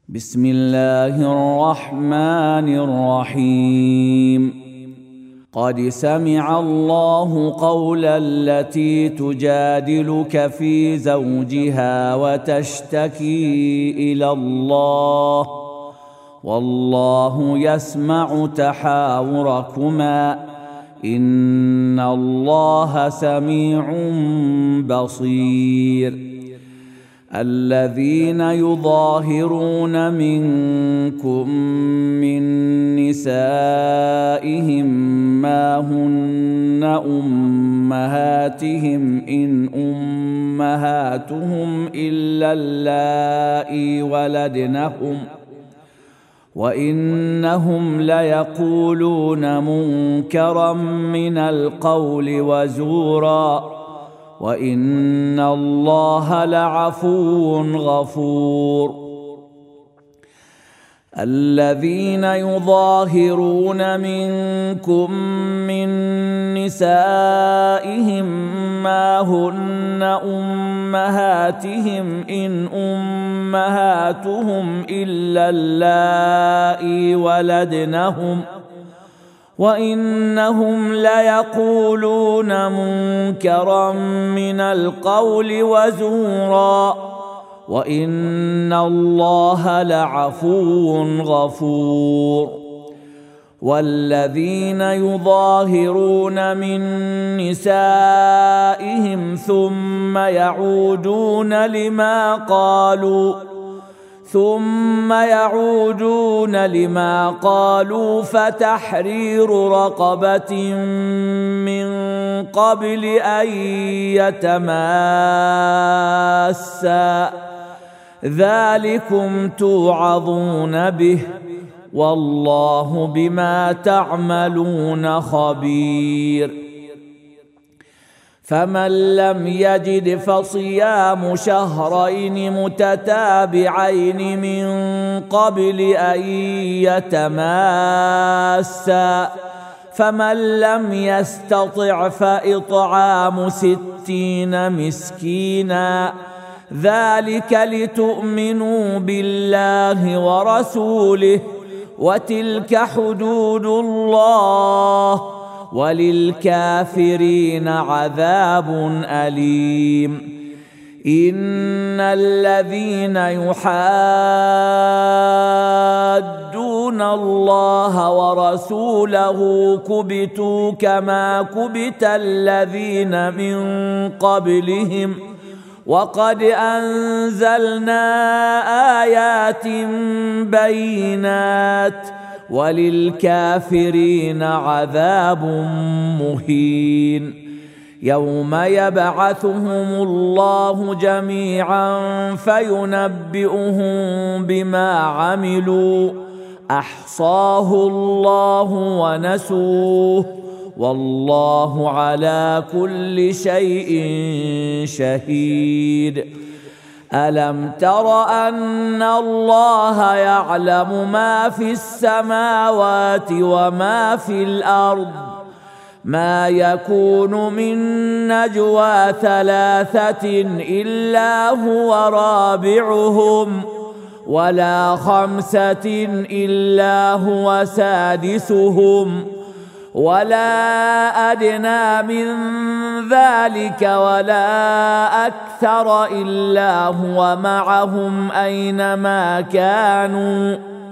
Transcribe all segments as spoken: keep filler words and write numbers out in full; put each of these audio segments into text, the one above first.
بسم الله الرحمن الرحيم. قد سمع الله قول التي تجادلك في زوجها وتشتكي إلى الله والله يسمع تحاوركما إن الله سميع بصير. الذين يظاهرون منكم من نسائهم ما هن أمهاتهم إن أمهاتهم إلا اللائي ولدنهم وإنهم ليقولون منكرا من القول وزورا وإن الله لعفو غفور. الذين يظاهرون منكم من نسائهم ما هن أمهاتهم إن أمهاتهم إلا اللائي ولدنهم وإنهم ليقولون منكرا من القول وزورا وإن الله لعفو غفور. والذين يظاهرون من نسائهم ثم يعودون لما قالوا ثم يعودون لما قالوا فتحرير رقبة من قبل أن يتماسا ذلكم توعظون به والله بما تعملون خبير. فمن لم يجد فصيام شهرين متتابعين من قبل أن يتماسا فمن لم يستطع فإطعام ستين مسكينا ذلك لتؤمنوا بالله ورسوله وتلك حدود الله وللكافرين عذاب أليم. إن الذين يحادون الله ورسوله كبتوا كما كبت الذين من قبلهم وقد أنزلنا آيات بينات وللكافرين عذاب مهين. يوم يبعثهم الله جميعا فينبئهم بما عملوا أحصاه الله ونسوه والله على كل شيء شهيد. ألم تر أن الله يعلم ما في السماوات وما في الأرض ما يكون من نجوى ثلاثة إلا هو رابعهم ولا خمسة إلا هو سادسهم ولا أدنى من ذلك ولا أكثر إلا هو معهم أينما كانوا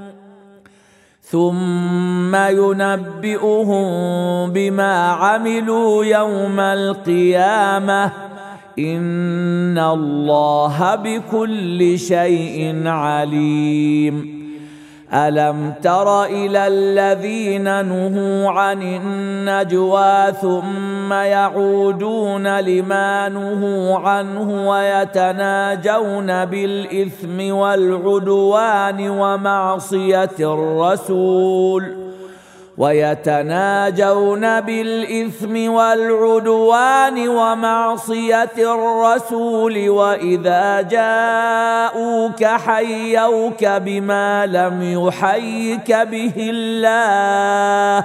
ثم ينبئهم بما عملوا يوم القيامة إن الله بكل شيء عليم. ألم تر إلى الذين نهوا عن النجوى ثم يعودون لما نهوا عنه ويتناجون بالإثم والعدوان ومعصية الرسول ويتناجون بالإثم والعدوان ومعصية الرسول وإذا جاءوك حيوك بما لم يحيك به الله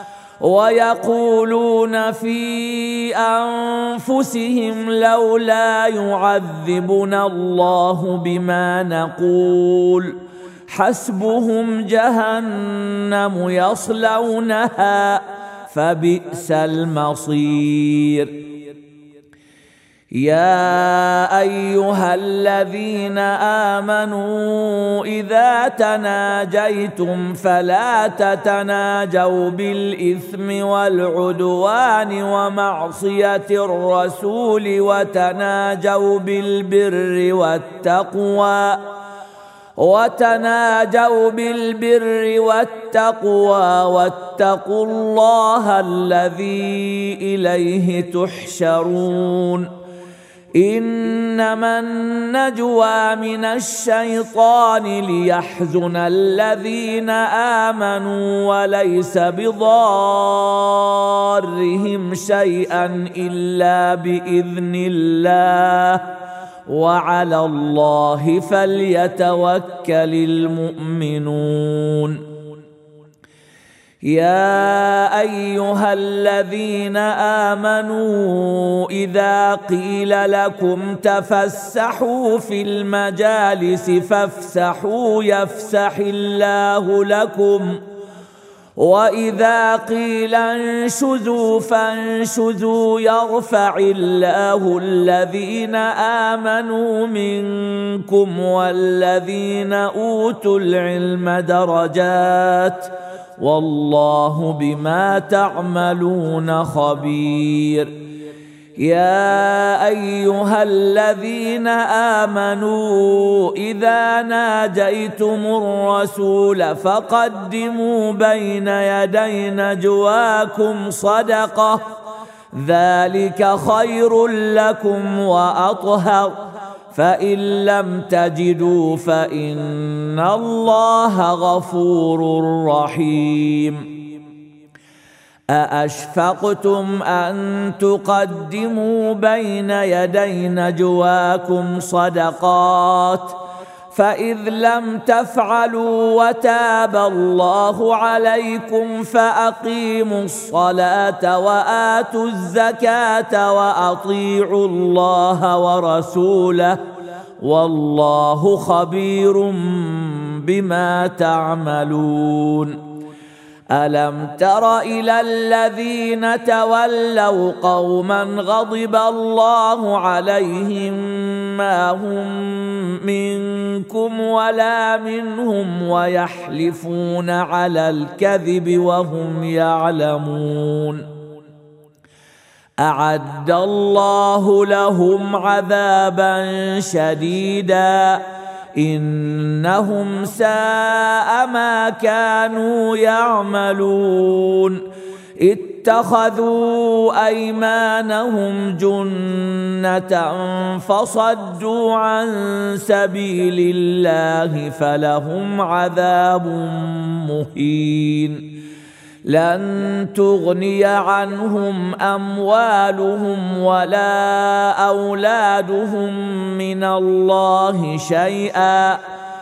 ويقولون في أنفسهم لولا يعذبنا الله بما نقول حسبهم جهنم يصلونها فبئس المصير. يا أيها الذين آمنوا إذا تناجيتم فلا تتناجوا بالإثم والعدوان ومعصية الرسول وتناجوا بالبر والتقوى وتناجوا بالبر والتقوى واتقوا الله الذي إليه تحشرون. إنما النجوى من الشيطان ليحزن الذين آمنوا وليس بضارهم شيئا إلا بإذن الله وعلى الله فليتوكل المؤمنون. يا أيها الذين آمنوا إذا قيل لكم تفسحوا في المجالس فافسحوا يفسح الله لكم وإذا قيل انشزوا فانشزوا يرفع الله الذين آمنوا منكم والذين أوتوا العلم درجات والله بما تعملون خبير. يا أيها الذين آمنوا إذا ناجيتم الرسول فقدموا بين يدي نجواكم صدقة ذلك خير لكم وأطهر فإن لم تجدوا فإن الله غفور رحيم. أأشفقتم أن تقدموا بين يدي نجواكم صدقات فإذ لم تفعلوا وتاب الله عليكم فأقيموا الصلاة وآتوا الزكاة وأطيعوا الله ورسوله والله خبير بما تعملون. ألم تر إلى الذين تولوا قوما غضب الله عليهم ما هم منكم ولا منهم ويحلفون على الكذب وهم يعلمون أعد الله لهم عذابا شديدا إنهم ساء ما كانوا يعملون. اتخذوا أيمانهم جنة فصدوا عن سبيل الله فلهم عذاب مهين. لن تغني عنهم أموالهم ولا أولادهم من الله شيئا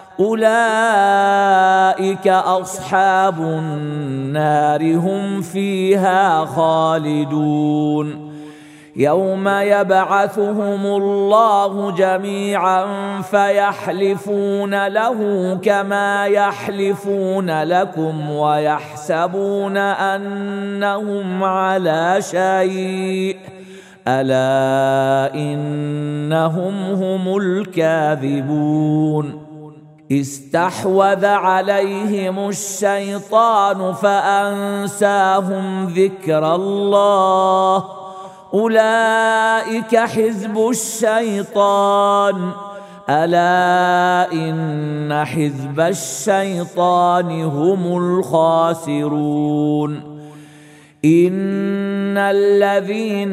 أولئك أصحاب النار هم فيها خالدون. يوم يبعثهم الله جميعا فيحلفون له كما يحلفون لكم ويحسبون أنهم على شيء ألا إنهم هم الكاذبون. استحوذ عليهم الشيطان فأنساهم ذكر الله أولئك حزب الشيطان ألا إن حزب الشيطان هم الخاسرون. إن الذين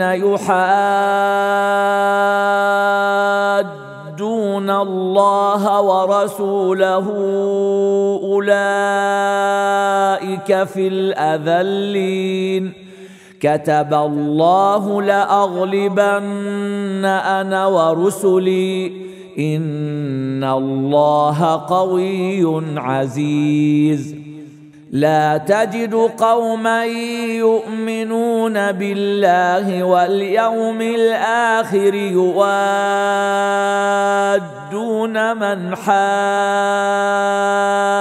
يحادون الله ورسوله أولئك في الأذلين. كتب الله لأغلبن أنا ورسلي إن الله قوي عزيز. لا تجد قوما يؤمنون بالله واليوم الآخر يوادون من حاد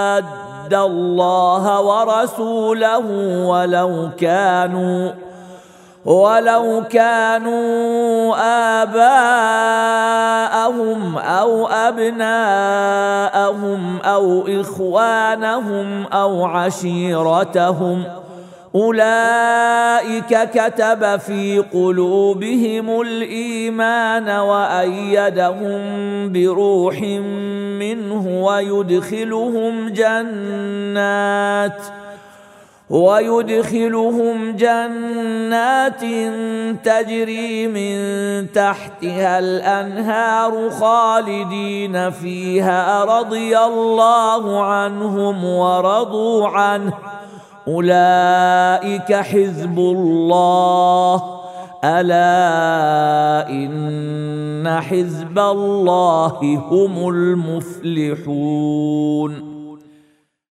حَادَّ اللَّهَ وَرَسُولَهُ وَلَوْ كَانُوا ولو كانوا آباءهم أو أبناءهم أو إخوانهم أو عشيرتهم أولئك كتب في قلوبهم الإيمان وأيدهم بروح منه ويدخلهم جنات ويدخلهم جنات تجري من تحتها الأنهار خالدين فيها رضي الله عنهم ورضوا عنه أولئك حزب الله ألا إن حزب الله هم المفلحون.